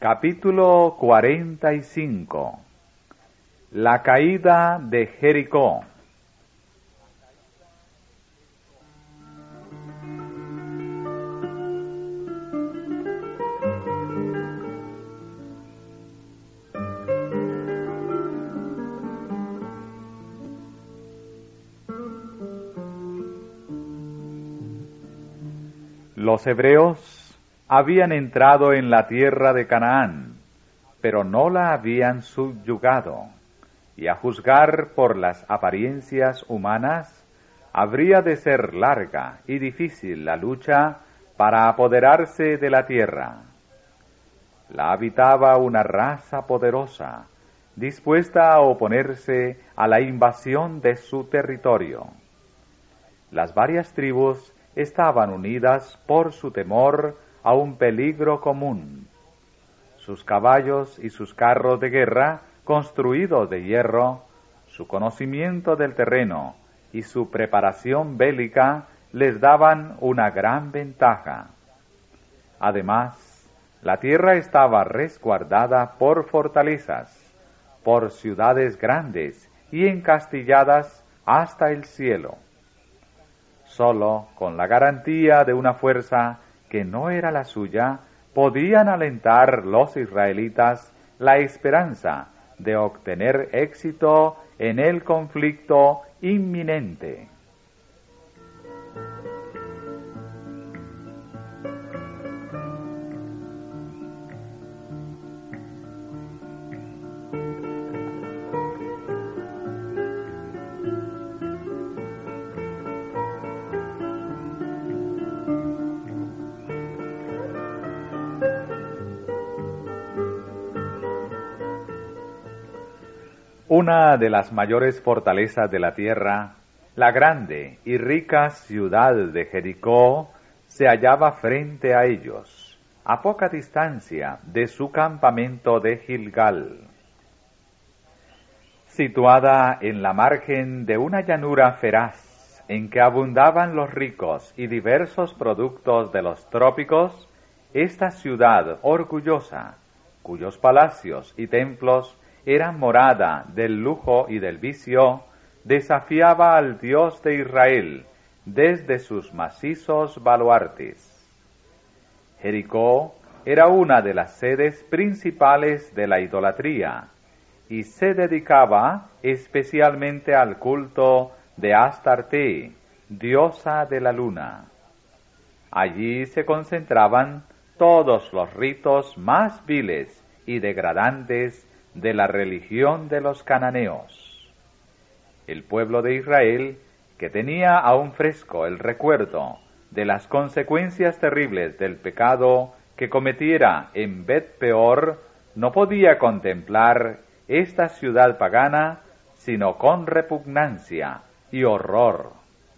Capítulo 45. La caída de Jericó. Los hebreos habían entrado en la tierra de Canaán, pero no la habían subyugado, y a juzgar por las apariencias humanas, habría de ser larga y difícil la lucha para apoderarse de la tierra. La habitaba una raza poderosa, dispuesta a oponerse a la invasión de su territorio. Las varias tribus estaban unidas por su temor a un peligro común. Sus caballos y sus carros de guerra, construidos de hierro, su conocimiento del terreno y su preparación bélica les daban una gran ventaja. Además, la tierra estaba resguardada por fortalezas, por ciudades grandes y encastilladas hasta el cielo. Solo con la garantía de una fuerza que no era la suya, podían alentar los israelitas la esperanza de obtener éxito en el conflicto inminente. Una de las mayores fortalezas de la tierra, la grande y rica ciudad de Jericó, se hallaba frente a ellos, a poca distancia de su campamento de Gilgal. Situada en la margen de una llanura feraz, en que abundaban los ricos y diversos productos de los trópicos, esta ciudad orgullosa, cuyos palacios y templos eran morada del lujo y del vicio, desafiaba al Dios de Israel desde sus macizos baluartes. Jericó era una de las sedes principales de la idolatría y se dedicaba especialmente al culto de Astarte, diosa de la luna. Allí se concentraban todos los ritos más viles y degradantes de la religión de los cananeos. El pueblo de Israel, que tenía aún fresco el recuerdo de las consecuencias terribles del pecado que cometiera en Bet-peor, no podía contemplar esta ciudad pagana sino con repugnancia y horror.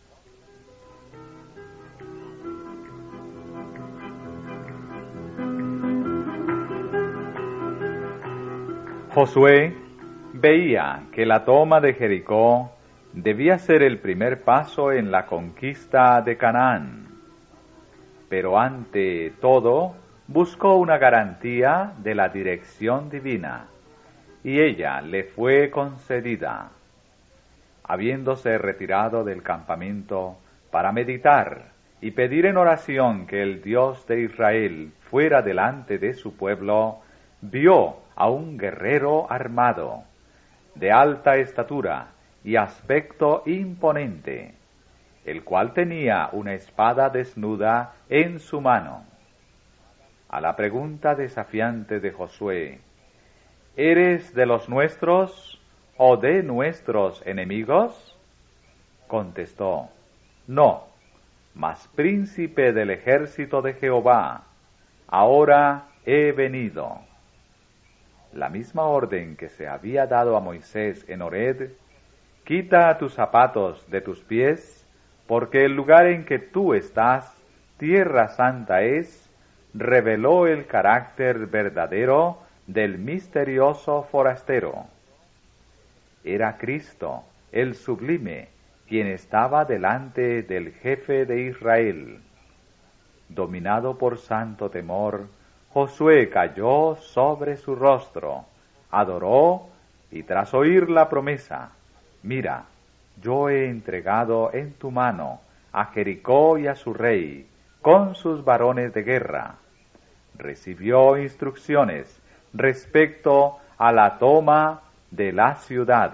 Josué veía que la toma de Jericó debía ser el primer paso en la conquista de Canaán, pero ante todo buscó una garantía de la dirección divina, y ella le fue concedida. Habiéndose retirado del campamento para meditar y pedir en oración que el Dios de Israel fuera delante de su pueblo, vio a un guerrero armado, de alta estatura y aspecto imponente, el cual tenía una espada desnuda en su mano. A la pregunta desafiante de Josué, ¿eres de los nuestros o de nuestros enemigos?, contestó, no, mas príncipe del ejército de Jehová, ahora he venido. La misma orden que se había dado a Moisés en Horeb, quita tus zapatos de tus pies, porque el lugar en que tú estás, tierra santa es, reveló el carácter verdadero del misterioso forastero. Era Cristo, el sublime, quien estaba delante del jefe de Israel. Dominado por santo temor, Josué cayó sobre su rostro, adoró y tras oír la promesa, mira, yo he entregado en tu mano a Jericó y a su rey, con sus varones de guerra. Recibió instrucciones respecto a la toma de la ciudad.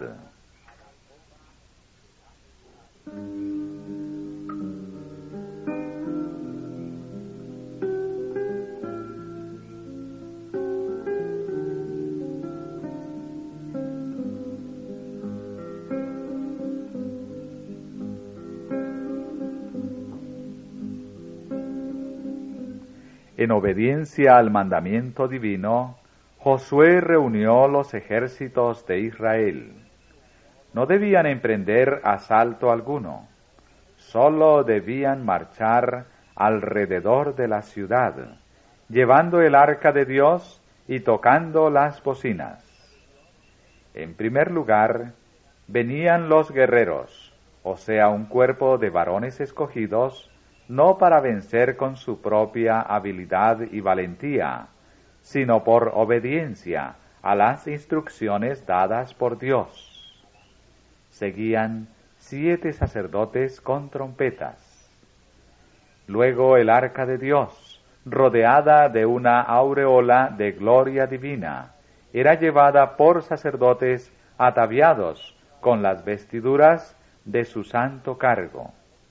En obediencia al mandamiento divino, Josué reunió los ejércitos de Israel. No debían emprender asalto alguno, solo debían marchar alrededor de la ciudad, llevando el arca de Dios y tocando las bocinas. En primer lugar, venían los guerreros, o sea, un cuerpo de varones escogidos, no para vencer con su propia habilidad y valentía, sino por obediencia a las instrucciones dadas por Dios. Seguían 7 sacerdotes con trompetas. Luego el arca de Dios, rodeada de una aureola de gloria divina, era llevada por sacerdotes ataviados con las vestiduras de su santo cargo.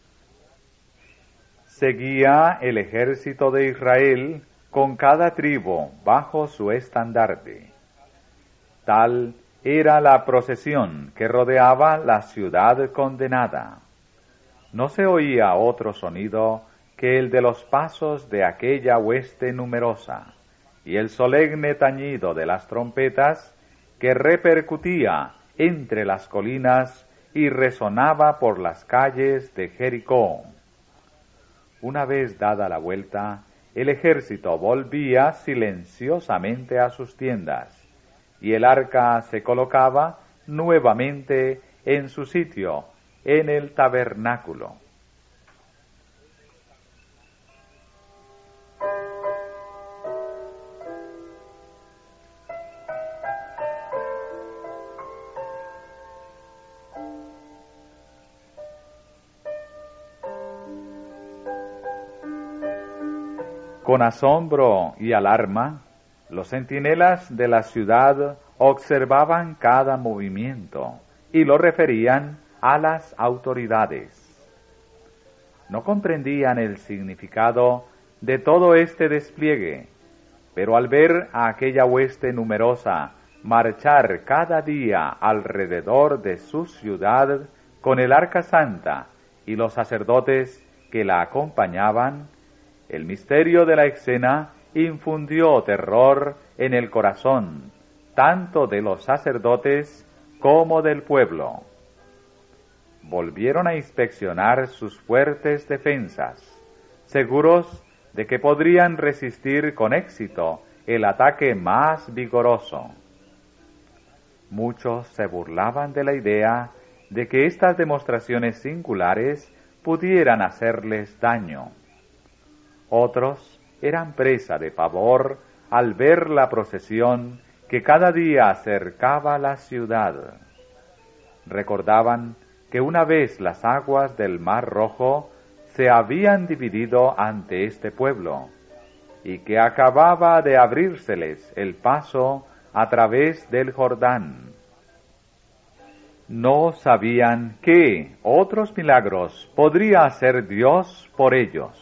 Seguía el ejército de Israel con cada tribu bajo su estandarte. Tal era la procesión que rodeaba la ciudad condenada. No se oía otro sonido que el de los pasos de aquella hueste numerosa y el solemne tañido de las trompetas que repercutía entre las colinas y resonaba por las calles de Jericó. Una vez dada la vuelta, el ejército volvía silenciosamente a sus tiendas, y el arca se colocaba nuevamente en su sitio, en el tabernáculo. Con asombro y alarma, los centinelas de la ciudad observaban cada movimiento y lo referían a las autoridades. No comprendían el significado de todo este despliegue, pero al ver a aquella hueste numerosa marchar cada día alrededor de su ciudad con el arca santa y los sacerdotes que la acompañaban, el misterio de la escena infundió terror en el corazón, tanto de los sacerdotes como del pueblo. Volvieron a inspeccionar sus fuertes defensas, seguros de que podrían resistir con éxito el ataque más vigoroso. Muchos se burlaban de la idea de que estas demostraciones singulares pudieran hacerles daño. Otros eran presa de pavor al ver la procesión que cada día acercaba la ciudad. Recordaban que una vez las aguas del Mar Rojo se habían dividido ante este pueblo, y que acababa de abrírseles el paso a través del Jordán. No sabían qué otros milagros podría hacer Dios por ellos.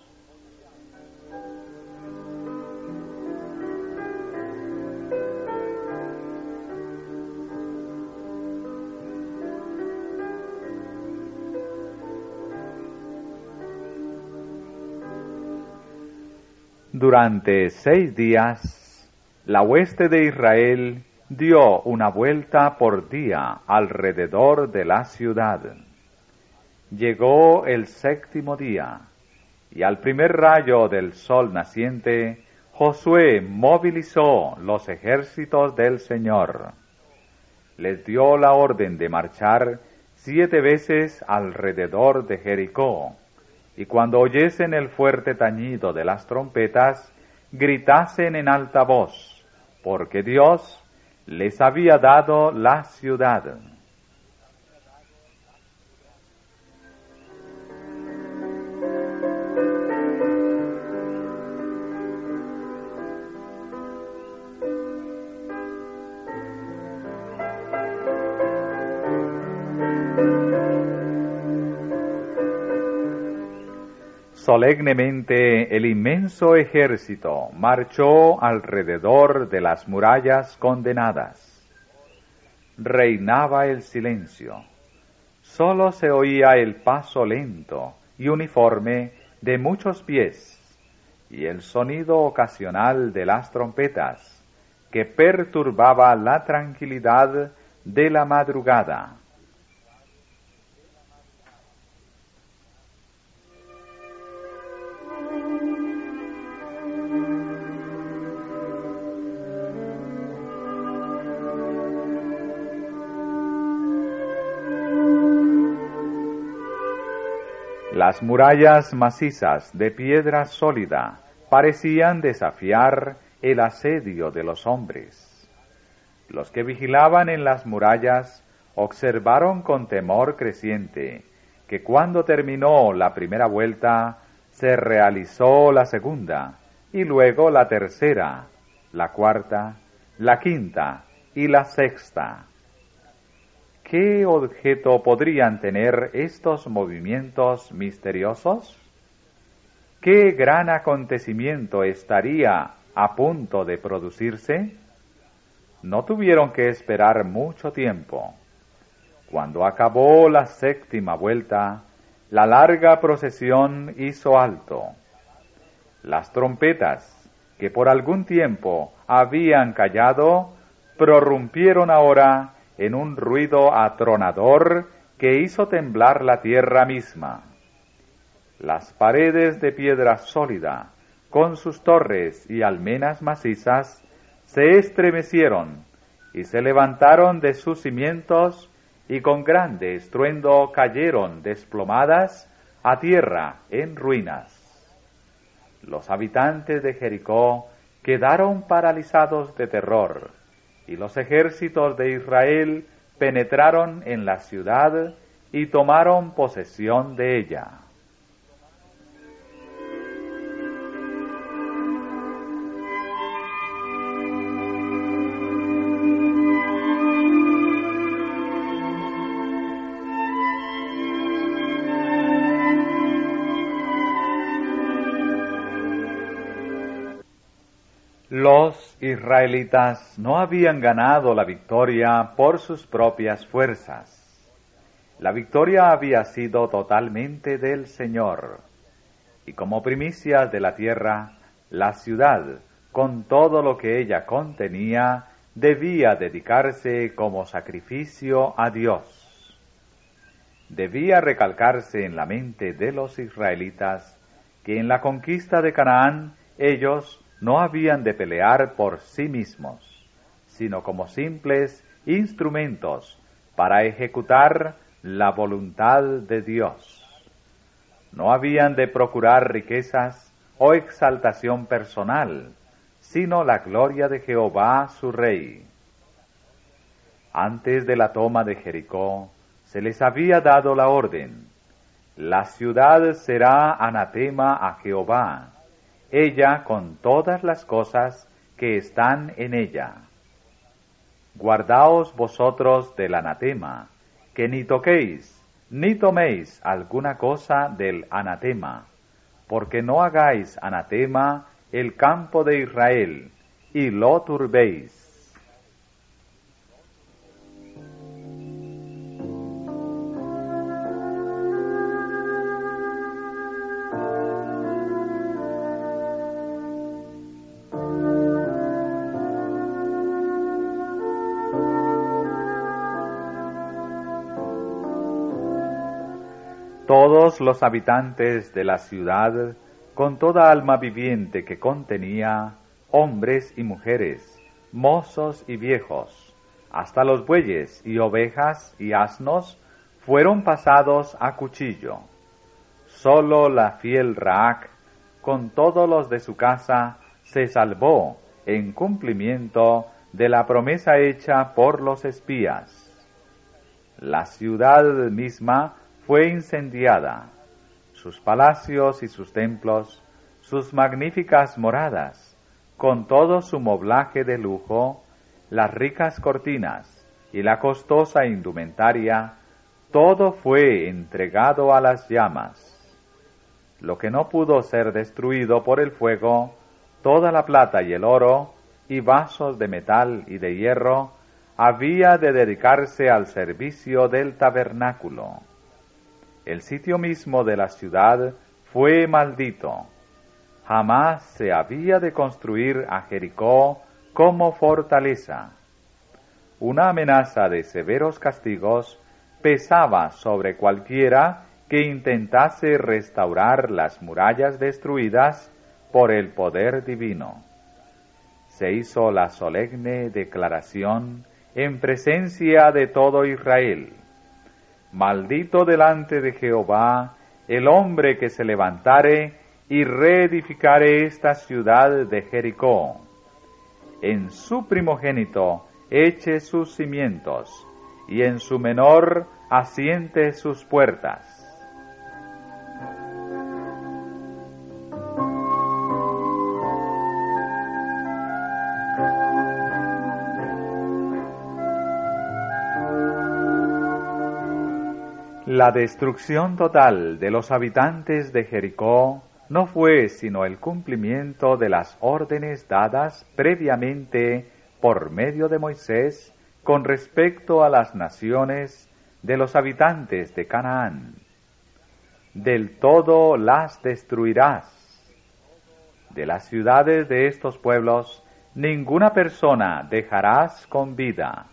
Durante 6 días, la hueste de Israel dio una vuelta por día alrededor de la ciudad. Llegó el 7º día, y al primer rayo del sol naciente, Josué movilizó los ejércitos del Señor. Les dio la orden de marchar 7 veces alrededor de Jericó, y cuando oyesen el fuerte tañido de las trompetas, gritasen en alta voz, porque Dios les había dado la ciudad. Solemnemente el inmenso ejército marchó alrededor de las murallas condenadas. Reinaba el silencio. Sólo se oía el paso lento y uniforme de muchos pies y el sonido ocasional de las trompetas que perturbaba la tranquilidad de la madrugada. Las murallas macizas de piedra sólida parecían desafiar el asedio de los hombres. Los que vigilaban en las murallas observaron con temor creciente que cuando terminó la primera vuelta, se realizó la segunda, y luego la tercera, la cuarta, la quinta y la sexta. ¿Qué objeto podrían tener estos movimientos misteriosos? ¿Qué gran acontecimiento estaría a punto de producirse? No tuvieron que esperar mucho tiempo. Cuando acabó la séptima vuelta, la larga procesión hizo alto. Las trompetas, que por algún tiempo habían callado, prorrumpieron ahora en un ruido atronador que hizo temblar la tierra misma. Las paredes de piedra sólida, con sus torres y almenas macizas, se estremecieron y se levantaron de sus cimientos y con grande estruendo cayeron desplomadas a tierra en ruinas. Los habitantes de Jericó quedaron paralizados de terror, y los ejércitos de Israel penetraron en la ciudad y tomaron posesión de ella. Los israelitas no habían ganado la victoria por sus propias fuerzas. La victoria había sido totalmente del Señor, y como primicias de la tierra, la ciudad, con todo lo que ella contenía, debía dedicarse como sacrificio a Dios. Debía recalcarse en la mente de los israelitas que en la conquista de Canaán ellos no habían de pelear por sí mismos, sino como simples instrumentos para ejecutar la voluntad de Dios. No habían de procurar riquezas o exaltación personal, sino la gloria de Jehová su Rey. Antes de la toma de Jericó, se les había dado la orden: la ciudad será anatema a Jehová, ella con todas las cosas que están en ella. Guardaos vosotros del anatema, que ni toquéis, ni toméis alguna cosa del anatema, porque no hagáis anatema el campo de Israel, y lo turbéis. Todos los habitantes de la ciudad, con toda alma viviente que contenía, hombres y mujeres, mozos y viejos, hasta los bueyes y ovejas y asnos, fueron pasados a cuchillo. Sólo la fiel Raac, con todos los de su casa, se salvó en cumplimiento de la promesa hecha por los espías. La ciudad misma fue incendiada, sus palacios y sus templos, sus magníficas moradas, con todo su moblaje de lujo, las ricas cortinas y la costosa indumentaria, todo fue entregado a las llamas. Lo que no pudo ser destruido por el fuego, toda la plata y el oro, y vasos de metal y de hierro, había de dedicarse al servicio del tabernáculo. El sitio mismo de la ciudad fue maldito. Jamás se había de construir a Jericó como fortaleza. Una amenaza de severos castigos pesaba sobre cualquiera que intentase restaurar las murallas destruidas por el poder divino. Se hizo la solemne declaración en presencia de todo Israel: maldito delante de Jehová el hombre que se levantare y reedificare esta ciudad de Jericó. En su primogénito eche sus cimientos, y en su menor asiente sus puertas. La destrucción total de los habitantes de Jericó no fue sino el cumplimiento de las órdenes dadas previamente por medio de Moisés con respecto a las naciones de los habitantes de Canaán. Del todo las destruirás. De las ciudades de estos pueblos ninguna persona dejarás con vida.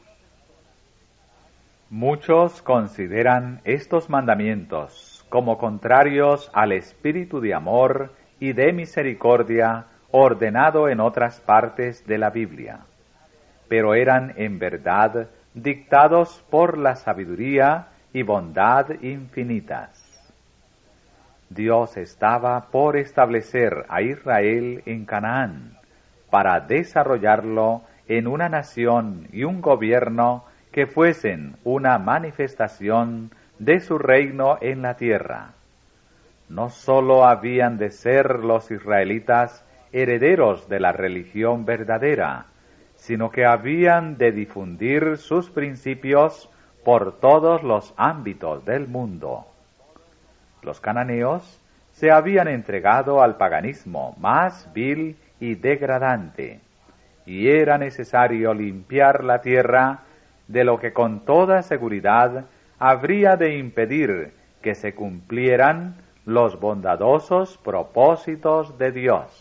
Muchos consideran estos mandamientos como contrarios al espíritu de amor y de misericordia ordenado en otras partes de la Biblia, pero eran en verdad dictados por la sabiduría y bondad infinitas. Dios estaba por establecer a Israel en Canaán, para desarrollarlo en una nación y un gobierno que fuesen una manifestación de su reino en la tierra. No sólo habían de ser los israelitas herederos de la religión verdadera, sino que habían de difundir sus principios por todos los ámbitos del mundo. Los cananeos se habían entregado al paganismo más vil y degradante, y era necesario limpiar la tierra de lo que con toda seguridad habría de impedir que se cumplieran los bondadosos propósitos de Dios.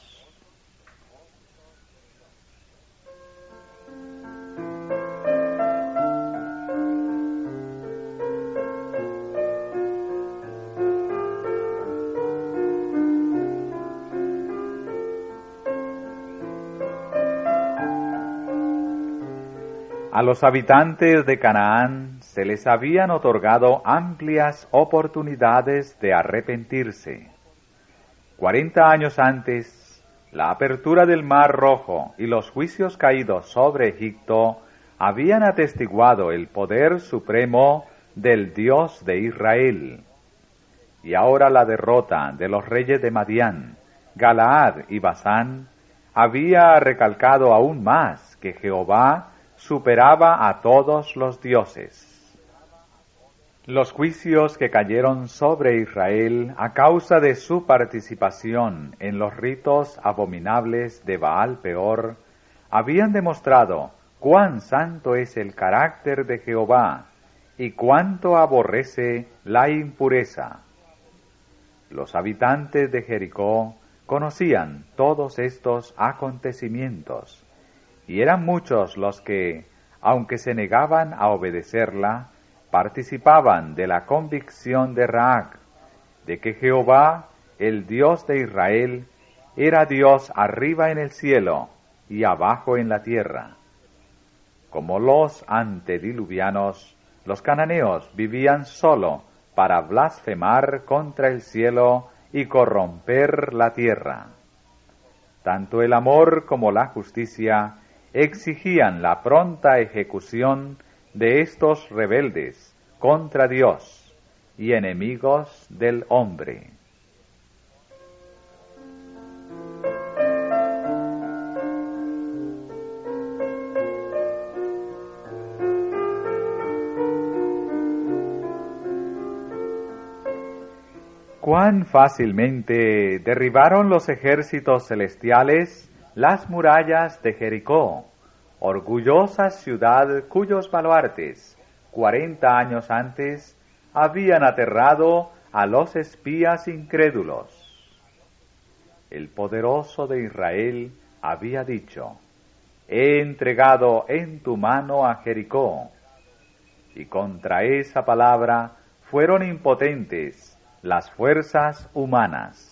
A los habitantes de Canaán se les habían otorgado amplias oportunidades de arrepentirse. 40 años antes, la apertura del Mar Rojo y los juicios caídos sobre Egipto habían atestiguado el poder supremo del Dios de Israel. Y ahora la derrota de los reyes de Madián, Galaad y Basán había recalcado aún más que Jehová superaba a todos los dioses. Los juicios que cayeron sobre Israel a causa de su participación en los ritos abominables de Baal Peor habían demostrado cuán santo es el carácter de Jehová y cuánto aborrece la impureza. Los habitantes de Jericó conocían todos estos acontecimientos, y eran muchos los que, aunque se negaban a obedecerla, participaban de la convicción de Raag, de que Jehová, el Dios de Israel, era Dios arriba en el cielo y abajo en la tierra. Como los antediluvianos, los cananeos vivían solo para blasfemar contra el cielo y corromper la tierra. Tanto el amor como la justicia exigían la pronta ejecución de estos rebeldes contra Dios y enemigos del hombre. Cuán fácilmente derribaron los ejércitos celestiales las murallas de Jericó, orgullosa ciudad cuyos baluartes, 40 años antes, habían aterrado a los espías incrédulos. El poderoso de Israel había dicho: he entregado en tu mano a Jericó. Y contra esa palabra fueron impotentes las fuerzas humanas.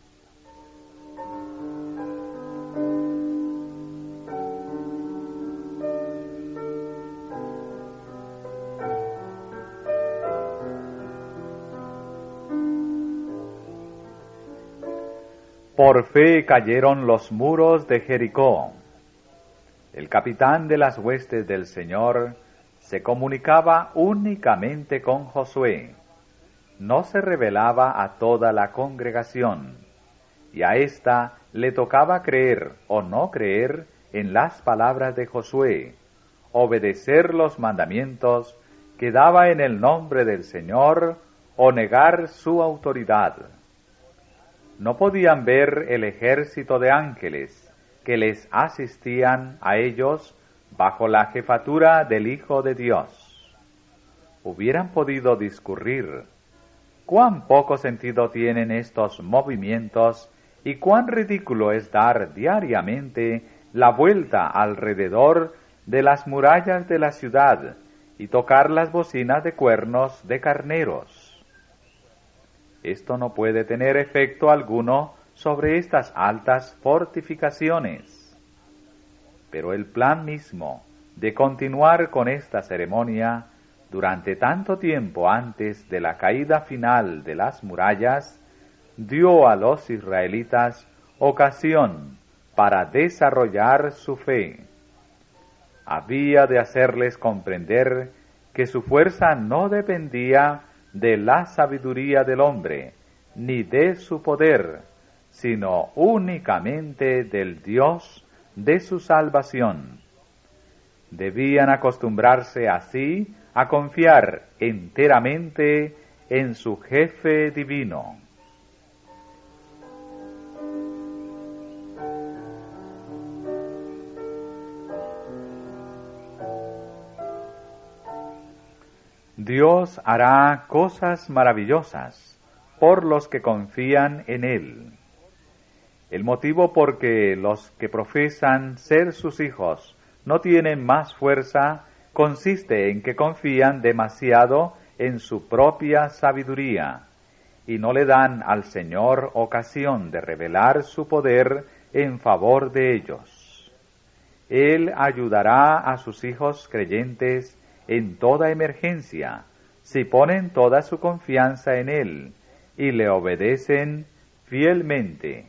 Por fe cayeron los muros de Jericó. El capitán de las huestes del Señor se comunicaba únicamente con Josué. No se revelaba a toda la congregación, y a ésta le tocaba creer o no creer en las palabras de Josué, obedecer los mandamientos que daba en el nombre del Señor o negar su autoridad. No podían ver el ejército de ángeles que les asistían a ellos bajo la jefatura del Hijo de Dios. Hubieran podido discurrir: cuán poco sentido tienen estos movimientos y cuán ridículo es dar diariamente la vuelta alrededor de las murallas de la ciudad y tocar las bocinas de cuernos de carneros. Esto no puede tener efecto alguno sobre estas altas fortificaciones. Pero el plan mismo de continuar con esta ceremonia durante tanto tiempo antes de la caída final de las murallas, dio a los israelitas ocasión para desarrollar su fe. Había de hacerles comprender que su fuerza no dependía de la sabiduría del hombre, ni de su poder, sino únicamente del Dios de su salvación. Debían acostumbrarse así a confiar enteramente en su jefe divino. Dios hará cosas maravillosas por los que confían en Él. El motivo por que los que profesan ser sus hijos no tienen más fuerza consiste en que confían demasiado en su propia sabiduría y no le dan al Señor ocasión de revelar su poder en favor de ellos. Él ayudará a sus hijos creyentes en toda emergencia, si ponen toda su confianza en Él y le obedecen fielmente.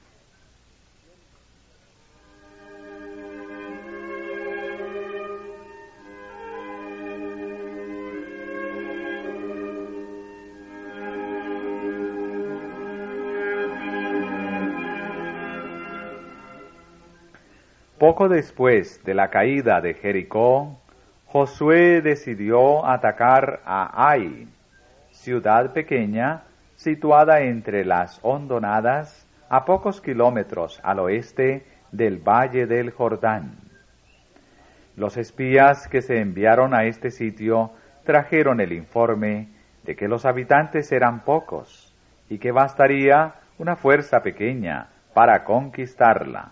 Poco después de la caída de Jericó, Josué decidió atacar a Ai, ciudad pequeña situada entre las hondonadas a pocos kilómetros al oeste del Valle del Jordán. Los espías que se enviaron a este sitio trajeron el informe de que los habitantes eran pocos y que bastaría una fuerza pequeña para conquistarla.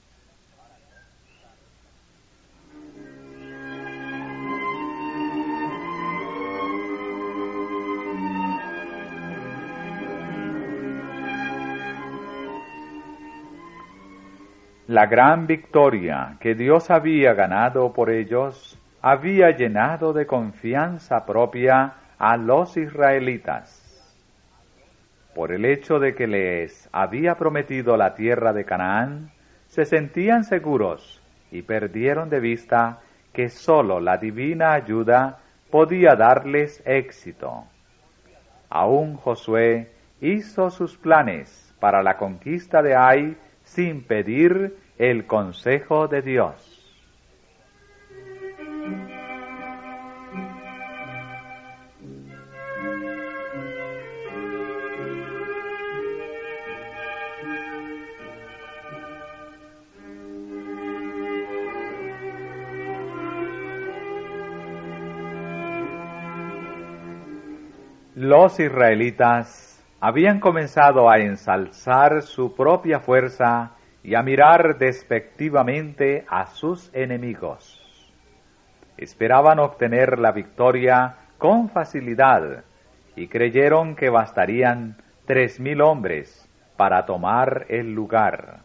La gran victoria que Dios había ganado por ellos había llenado de confianza propia a los israelitas. Por el hecho de que les había prometido la tierra de Canaán, se sentían seguros y perdieron de vista que sólo la divina ayuda podía darles éxito. Aún Josué hizo sus planes para la conquista de Ai sin pedir el consejo de Dios. Los israelitas habían comenzado a ensalzar su propia fuerza y a mirar despectivamente a sus enemigos. Esperaban obtener la victoria con facilidad y creyeron que bastarían 3,000 hombres para tomar el lugar.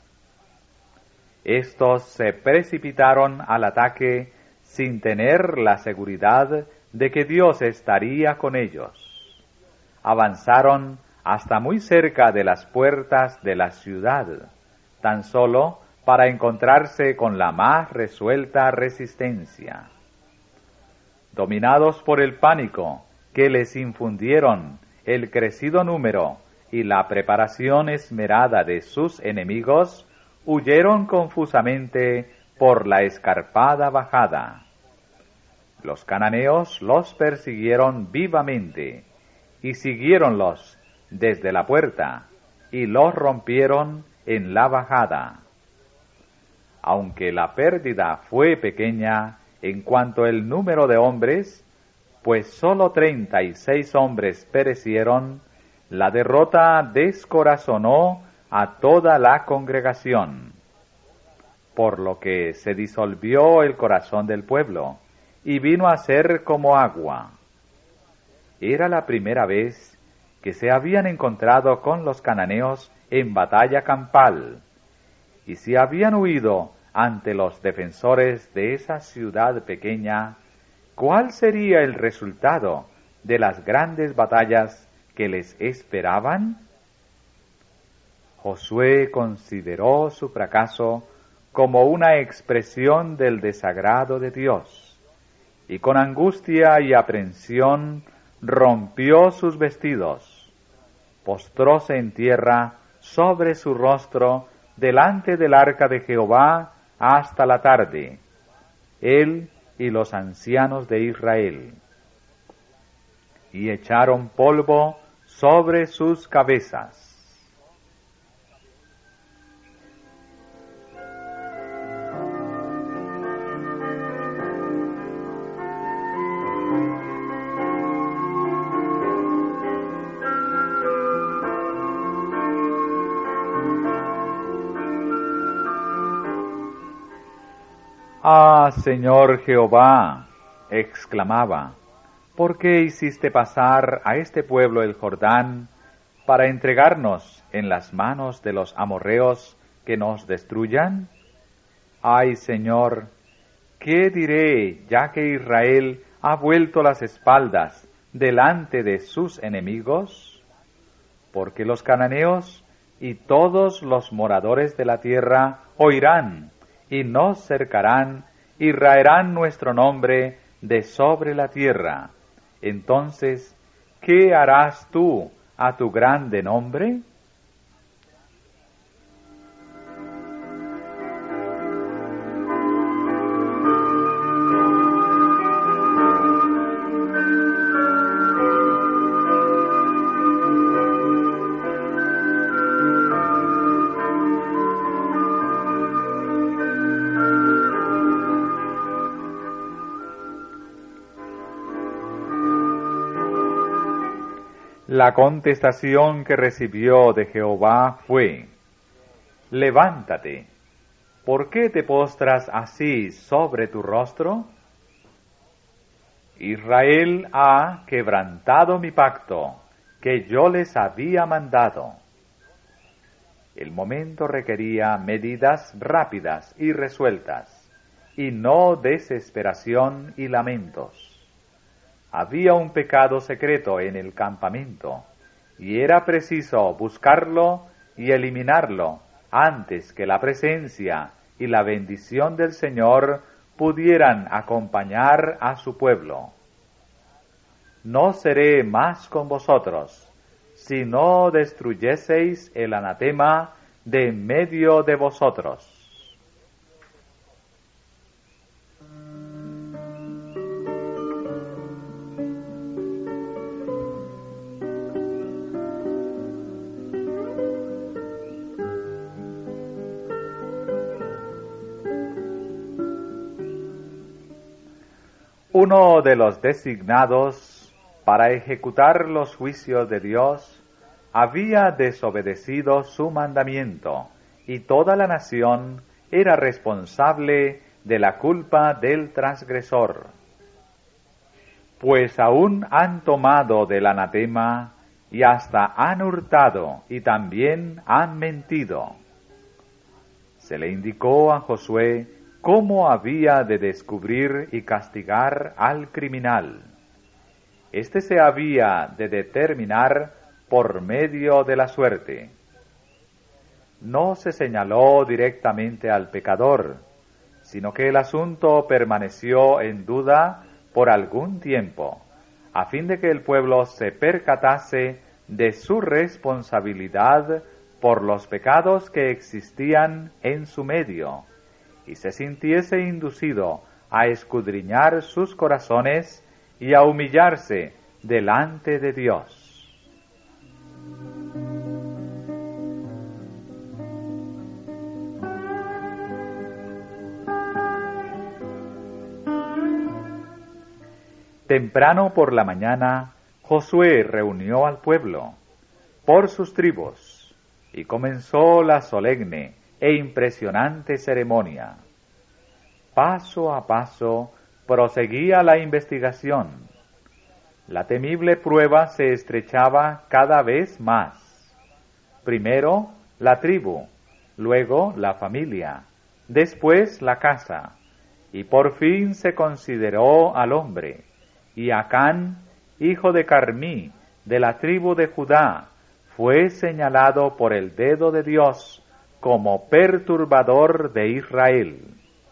Estos se precipitaron al ataque sin tener la seguridad de que Dios estaría con ellos. Avanzaron hasta muy cerca de las puertas de la ciudad, tan solo para encontrarse con la más resuelta resistencia. Dominados por el pánico que les infundieron el crecido número y la preparación esmerada de sus enemigos, huyeron confusamente por la escarpada bajada. Los cananeos los persiguieron vivamente y siguiéronlos desde la puerta y los rompieron en la bajada. Aunque la pérdida fue pequeña en cuanto al número de hombres, pues sólo 36 hombres perecieron, la derrota descorazonó a toda la congregación, por lo que se disolvió el corazón del pueblo y vino a ser como agua. Era la primera vez que se habían encontrado con los cananeos en batalla campal, y si habían huido ante los defensores de esa ciudad pequeña, ¿cuál sería el resultado de las grandes batallas que les esperaban? Josué consideró su fracaso como una expresión del desagrado de Dios, y con angustia y aprensión rompió sus vestidos, postróse en tierra sobre su rostro delante del arca de Jehová hasta la tarde, él y los ancianos de Israel, y echaron polvo sobre sus cabezas. «Ah, Señor Jehová», exclamaba, «¿por qué hiciste pasar a este pueblo el Jordán para entregarnos en las manos de los amorreos que nos destruyan? Ay, Señor, ¿qué diré ya que Israel ha vuelto las espaldas delante de sus enemigos? Porque los cananeos y todos los moradores de la tierra oirán y nos cercarán y raerán nuestro nombre de sobre la tierra. Entonces, ¿qué harás tú a tu grande nombre? La contestación que recibió de Jehová fue: «Levántate, ¿por qué te postras así sobre tu rostro? Israel ha quebrantado mi pacto que yo les había mandado». El momento requería medidas rápidas y resueltas, y no desesperación y lamentos. Había un pecado secreto en el campamento, y era preciso buscarlo y eliminarlo antes que la presencia y la bendición del Señor pudieran acompañar a su pueblo. No seré más con vosotros, si no destruyeseis el anatema de en medio de vosotros. Uno de los designados para ejecutar los juicios de Dios había desobedecido su mandamiento, y toda la nación era responsable de la culpa del transgresor. Pues aún han tomado del anatema, y hasta han hurtado, y también han mentido. Se le indicó a Josué cómo había de descubrir y castigar al criminal. Este se había de determinar por medio de la suerte. No se señaló directamente al pecador, sino que el asunto permaneció en duda por algún tiempo, a fin de que el pueblo se percatase de su responsabilidad por los pecados que existían en su medio, y se sintiese inducido a escudriñar sus corazones y a humillarse delante de Dios. Temprano por la mañana, Josué reunió al pueblo por sus tribus y comenzó la solemne e impresionante ceremonia. Paso a paso proseguía la investigación. La temible prueba se estrechaba cada vez más. Primero la tribu, luego la familia, después la casa, y por fin se consideró al hombre. Y Acán, hijo de Carmí, de la tribu de Judá, fue señalado por el dedo de Dios como perturbador de Israel.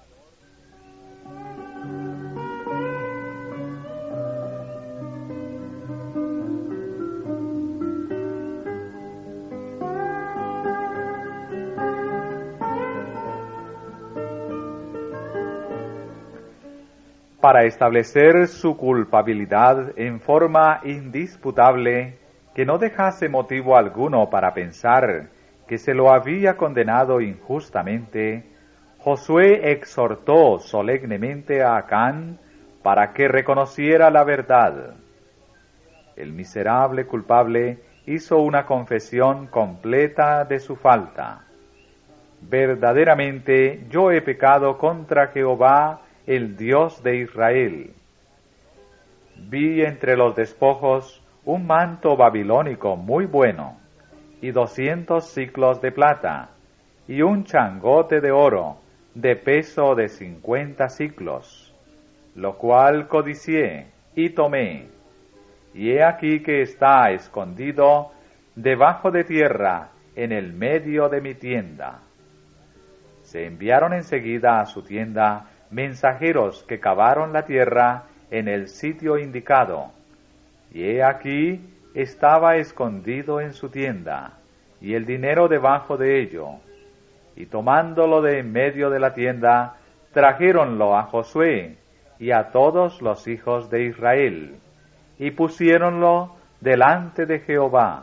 Para establecer su culpabilidad en forma indisputable, que no dejase motivo alguno para pensar que se lo había condenado injustamente, Josué exhortó solemnemente a Acán para que reconociera la verdad. El miserable culpable hizo una confesión completa de su falta. Verdaderamente yo he pecado contra Jehová, el Dios de Israel. Vi entre los despojos un manto babilónico muy bueno, y 200 siclos de plata, y un changote de oro, de peso de 50 siclos, lo cual codicié y tomé, y he aquí que está escondido debajo de tierra en el medio de mi tienda. Se enviaron enseguida a su tienda mensajeros que cavaron la tierra en el sitio indicado, y he aquí estaba escondido en su tienda, y el dinero debajo de ello, y tomándolo de en medio de la tienda, trajéronlo a Josué y a todos los hijos de Israel, y pusiéronlo delante de Jehová.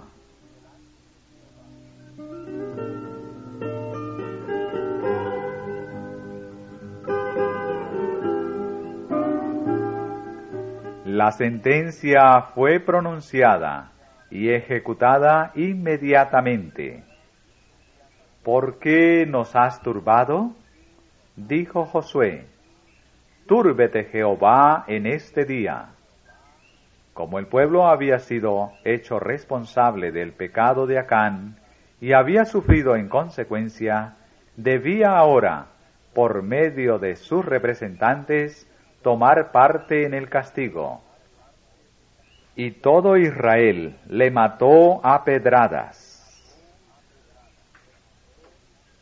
La sentencia fue pronunciada y ejecutada inmediatamente. ¿Por qué nos has turbado? Dijo Josué. Túrbete Jehová en este día. Como el pueblo había sido hecho responsable del pecado de Acán y había sufrido en consecuencia, debía ahora, por medio de sus representantes, tomar parte en el castigo. Y todo Israel le mató a pedradas.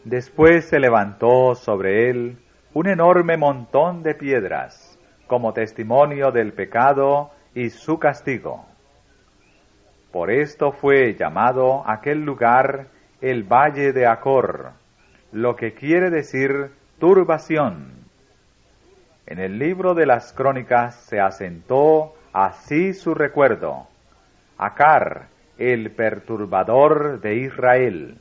Después se levantó sobre él un enorme montón de piedras, como testimonio del pecado y su castigo. Por esto fue llamado aquel lugar el Valle de Acor, lo que quiere decir turbación. En el libro de las Crónicas se asentó así su recuerdo: Acar, el perturbador de Israel.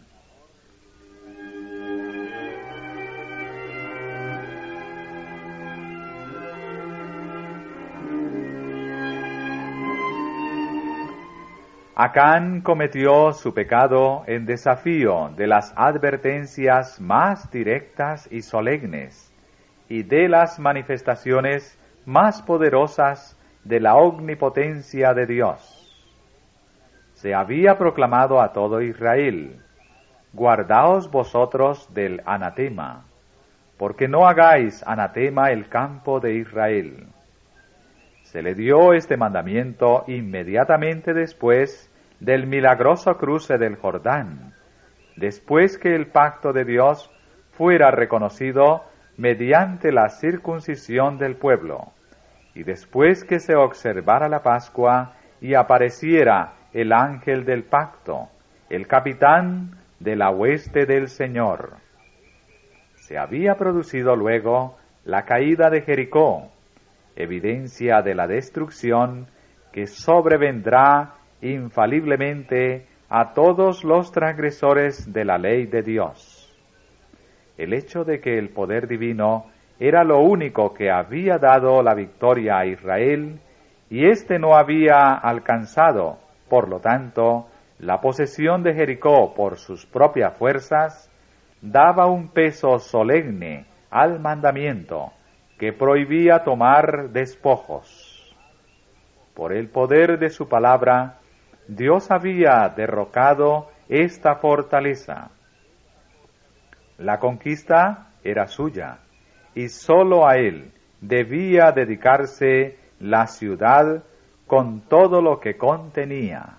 Acán cometió su pecado en desafío de las advertencias más directas y solemnes y de las manifestaciones más poderosas de la omnipotencia de Dios. Se había proclamado a todo Israel: guardaos vosotros del anatema, porque no hagáis anatema el campo de Israel. Se le dio este mandamiento inmediatamente después del milagroso cruce del Jordán, después que el pacto de Dios fuera reconocido mediante la circuncisión del pueblo, y después que se observara la Pascua y apareciera el ángel del pacto, el capitán de la hueste del Señor. Se había producido luego la caída de Jericó, evidencia de la destrucción que sobrevendrá infaliblemente a todos los transgresores de la ley de Dios. El hecho de que el poder divino era lo único que había dado la victoria a Israel, y éste no había alcanzado, por lo tanto, la posesión de Jericó por sus propias fuerzas, daba un peso solemne al mandamiento que prohibía tomar despojos. Por el poder de su palabra, Dios había derrocado esta fortaleza. La conquista era suya, y sólo a él debía dedicarse la ciudad con todo lo que contenía.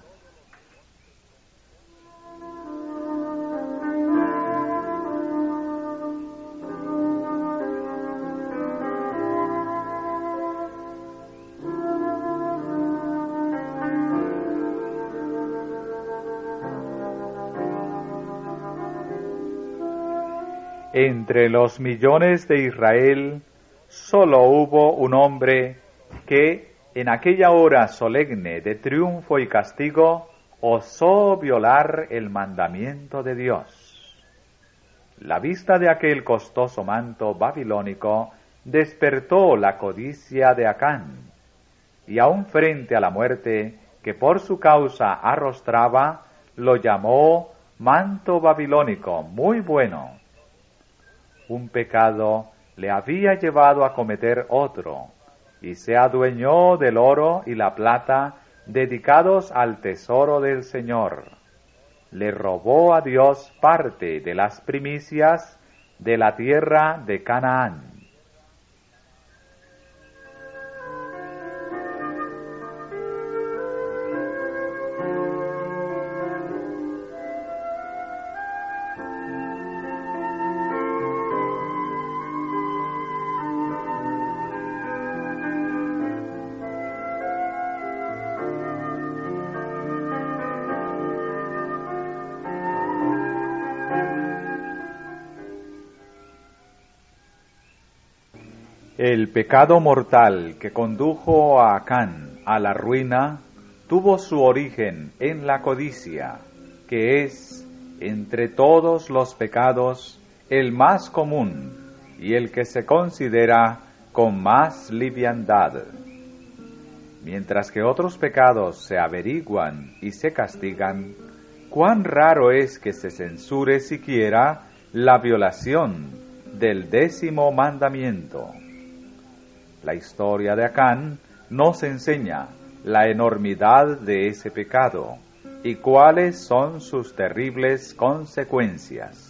Entre los millones de Israel, sólo hubo un hombre que, en aquella hora solemne de triunfo y castigo, osó violar el mandamiento de Dios. La vista de aquel costoso manto babilónico despertó la codicia de Acán, y aun frente a la muerte que por su causa arrostraba, lo llamó manto babilónico muy bueno. Un pecado le había llevado a cometer otro, y se adueñó del oro y la plata dedicados al tesoro del Señor. Le robó a Dios parte de las primicias de la tierra de Canaán. El pecado mortal que condujo a Acán a la ruina tuvo su origen en la codicia, que es, entre todos los pecados, el más común y el que se considera con más liviandad. Mientras que otros pecados se averiguan y se castigan, cuán raro es que se censure siquiera la violación del 10º mandamiento. La historia de Acán nos enseña la enormidad de ese pecado y cuáles son sus terribles consecuencias.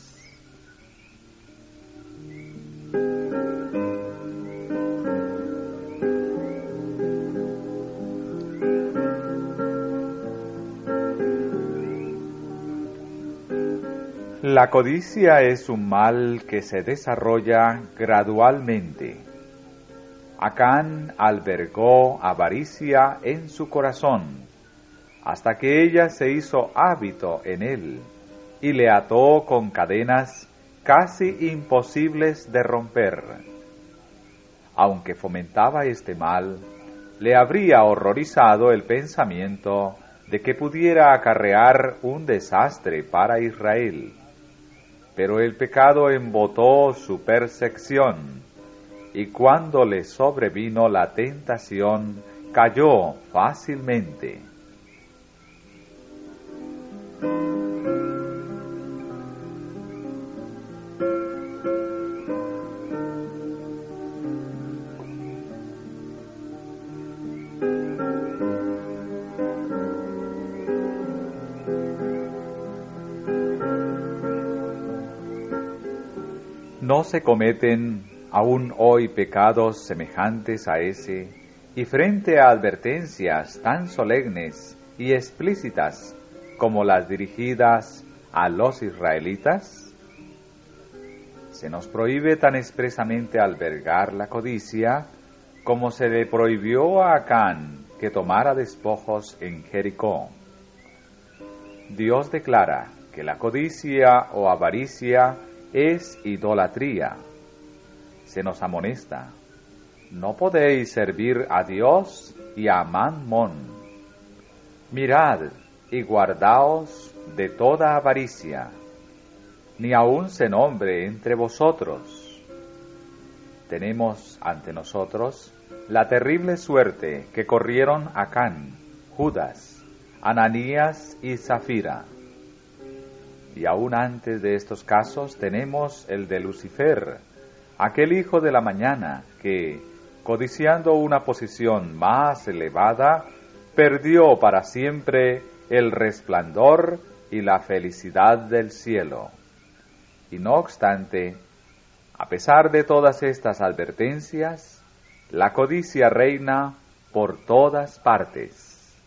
La codicia es un mal que se desarrolla gradualmente. Acán albergó avaricia en su corazón, hasta que ella se hizo hábito en él, y le ató con cadenas casi imposibles de romper. Aunque fomentaba este mal, le habría horrorizado el pensamiento de que pudiera acarrear un desastre para Israel. Pero el pecado embotó su percepción, y cuando le sobrevino la tentación, cayó fácilmente. ¿No se cometen aún hoy pecados semejantes a ese, y frente a advertencias tan solemnes y explícitas como las dirigidas a los israelitas? Se nos prohíbe tan expresamente albergar la codicia como se le prohibió a Acán que tomara despojos en Jericó. Dios declara que la codicia o avaricia es idolatría. Se nos amonesta: no podéis servir a Dios y a Mammón. Mirad y guardaos de toda avaricia, ni aun se nombre entre vosotros. Tenemos ante nosotros la terrible suerte que corrieron Acán, Judas, Ananías y Zafira. Y aún antes de estos casos tenemos el de Lucifer, aquel hijo de la mañana que, codiciando una posición más elevada, perdió para siempre el resplandor y la felicidad del cielo. Y no obstante, a pesar de todas estas advertencias, la codicia reina por todas partes.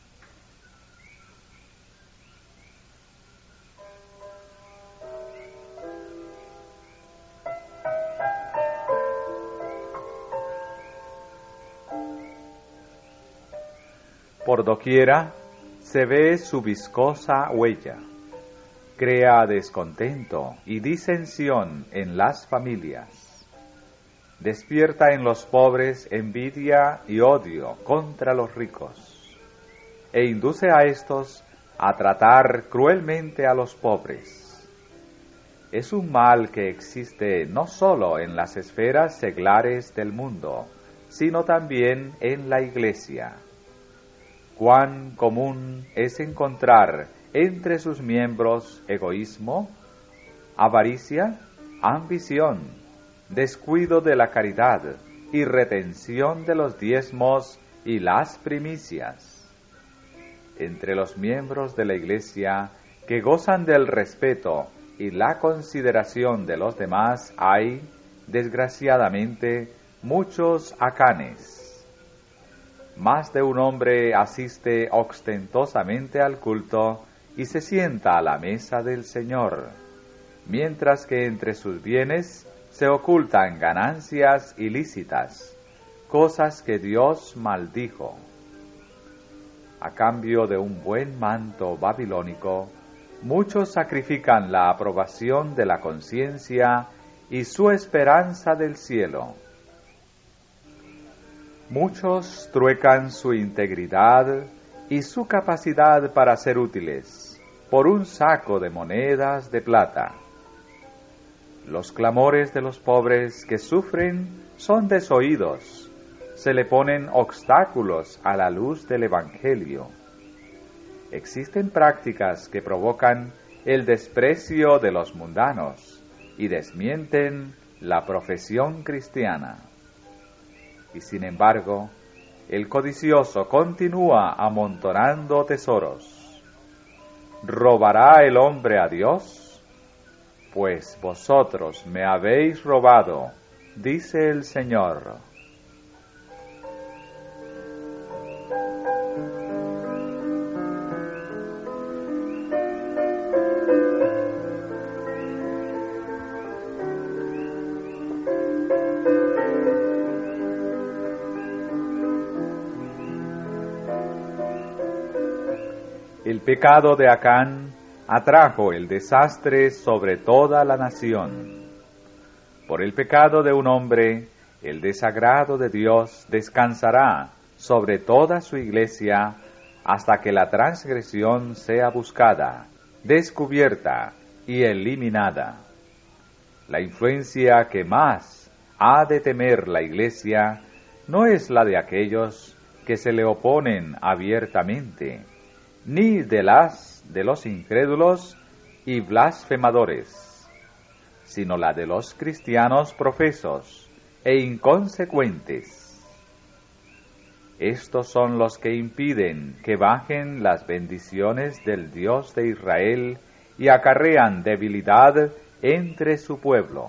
Por doquiera se ve su viscosa huella. Crea descontento y disensión en las familias. Despierta en los pobres envidia y odio contra los ricos, e induce a estos a tratar cruelmente a los pobres. Es un mal que existe no sólo en las esferas seglares del mundo, sino también en la Iglesia. Cuán común es encontrar entre sus miembros egoísmo, avaricia, ambición, descuido de la caridad y retención de los diezmos y las primicias. Entre los miembros de la Iglesia que gozan del respeto y la consideración de los demás hay, desgraciadamente, muchos Acanes. Más de un hombre asiste ostentosamente al culto y se sienta a la mesa del Señor, mientras que entre sus bienes se ocultan ganancias ilícitas, cosas que Dios maldijo. A cambio de un buen manto babilónico, muchos sacrifican la aprobación de la conciencia y su esperanza del cielo. Muchos truecan su integridad y su capacidad para ser útiles por un saco de monedas de plata. Los clamores de los pobres que sufren son desoídos, se le ponen obstáculos a la luz del Evangelio. Existen prácticas que provocan el desprecio de los mundanos y desmienten la profesión cristiana. Y sin embargo, el codicioso continúa amontonando tesoros. ¿Robará el hombre a Dios? Pues vosotros me habéis robado, dice el Señor. El pecado de Acán atrajo el desastre sobre toda la nación. Por el pecado de un hombre, el desagrado de Dios descansará sobre toda su iglesia hasta que la transgresión sea buscada, descubierta y eliminada. La influencia que más ha de temer la iglesia no es la de aquellos que se le oponen abiertamente, ni de los incrédulos y blasfemadores, sino la de los cristianos profesos e inconsecuentes. Estos son los que impiden que bajen las bendiciones del Dios de Israel y acarrean debilidad entre su pueblo.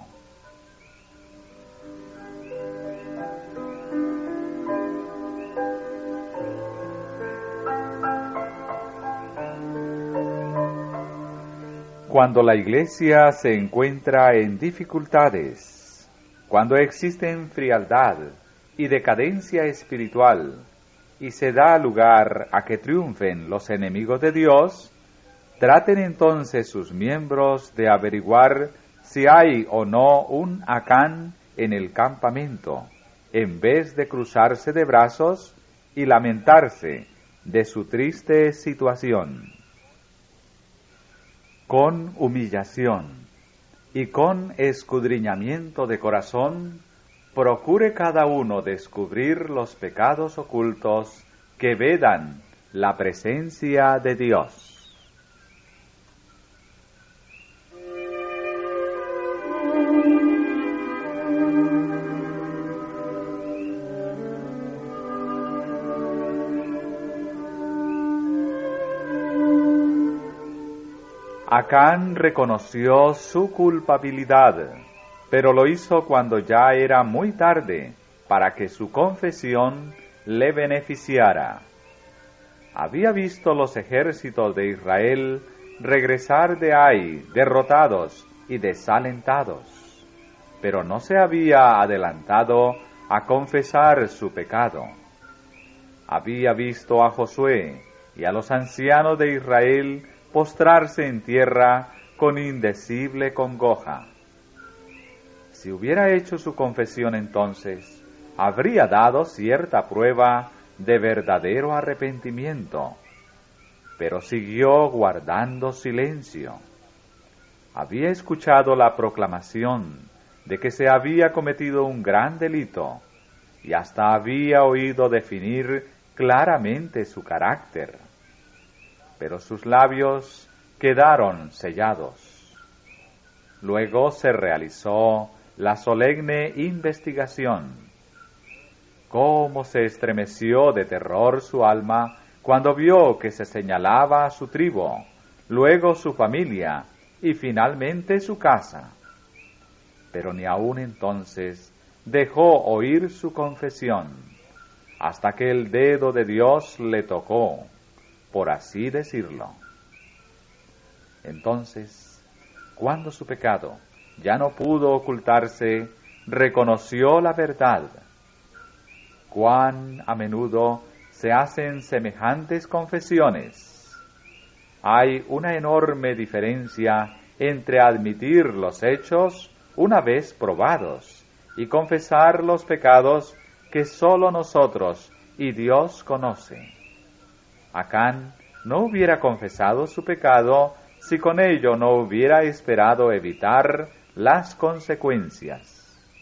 Cuando la iglesia se encuentra en dificultades, cuando existen frialdad y decadencia espiritual, y se da lugar a que triunfen los enemigos de Dios, traten entonces sus miembros de averiguar si hay o no un Acán en el campamento, en vez de cruzarse de brazos y lamentarse de su triste situación. Con humillación y con escudriñamiento de corazón, procure cada uno descubrir los pecados ocultos que vedan la presencia de Dios. Acán reconoció su culpabilidad, pero lo hizo cuando ya era muy tarde para que su confesión le beneficiara. Había visto los ejércitos de Israel regresar de Ai derrotados y desalentados, pero no se había adelantado a confesar su pecado. Había visto a Josué y a los ancianos de Israel postrarse en tierra con indecible congoja. Si hubiera hecho su confesión entonces, habría dado cierta prueba de verdadero arrepentimiento, pero siguió guardando silencio. Había escuchado la proclamación de que se había cometido un gran delito y hasta había oído definir claramente su carácter, pero sus labios quedaron sellados. Luego se realizó la solemne investigación. Cómo se estremeció de terror su alma cuando vio que se señalaba a su tribu, luego su familia y finalmente su casa. Pero ni aun entonces dejó oír su confesión, hasta que el dedo de Dios le tocó, por así decirlo. Entonces, cuando su pecado ya no pudo ocultarse, reconoció la verdad. Cuán a menudo se hacen semejantes confesiones. Hay una enorme diferencia entre admitir los hechos una vez probados y confesar los pecados que sólo nosotros y Dios conoce. Acán no hubiera confesado su pecado si con ello no hubiera esperado evitar las consecuencias.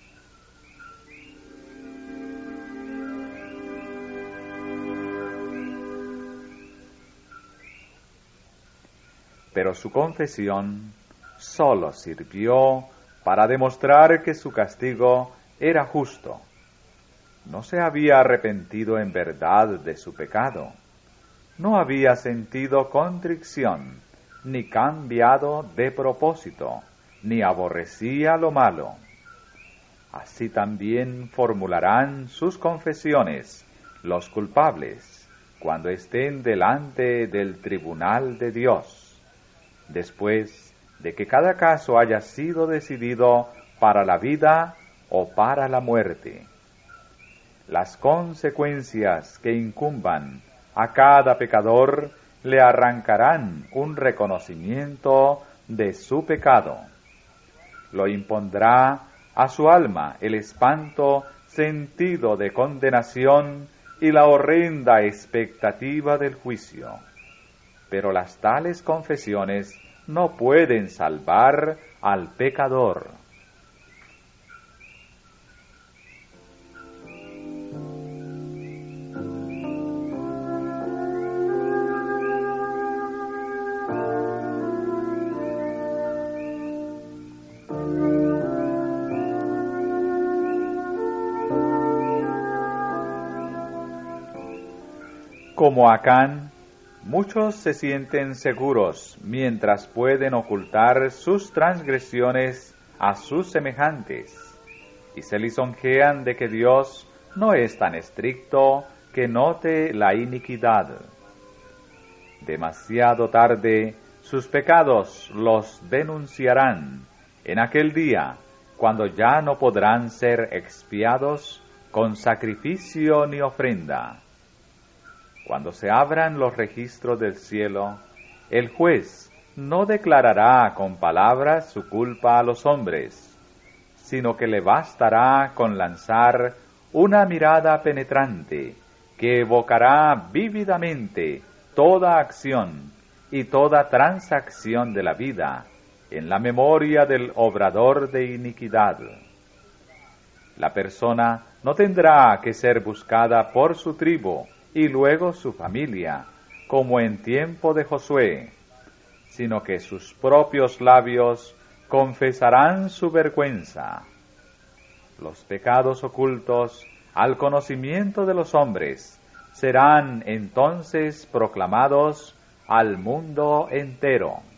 Pero su confesión sólo sirvió para demostrar que su castigo era justo. No se había arrepentido en verdad de su pecado. No había sentido contrición, ni cambiado de propósito, ni aborrecía lo malo. Así también formularán sus confesiones los culpables cuando estén delante del tribunal de Dios, después de que cada caso haya sido decidido para la vida o para la muerte. Las consecuencias que incumban a cada pecador le arrancarán un reconocimiento de su pecado. Lo impondrá a su alma el espanto sentido de condenación y la horrenda expectativa del juicio. Pero las tales confesiones no pueden salvar al pecador. Como Acán, muchos se sienten seguros mientras pueden ocultar sus transgresiones a sus semejantes, y se lisonjean de que Dios no es tan estricto que note la iniquidad. Demasiado tarde sus pecados los denunciarán en aquel día, cuando ya no podrán ser expiados con sacrificio ni ofrenda. Cuando se abran los registros del cielo, el juez no declarará con palabras su culpa a los hombres, sino que le bastará con lanzar una mirada penetrante que evocará vívidamente toda acción y toda transacción de la vida en la memoria del obrador de iniquidad. La persona no tendrá que ser buscada por su tribu y luego su familia, como en tiempo de Josué, sino que sus propios labios confesarán su vergüenza. Los pecados ocultos al conocimiento de los hombres serán entonces proclamados al mundo entero.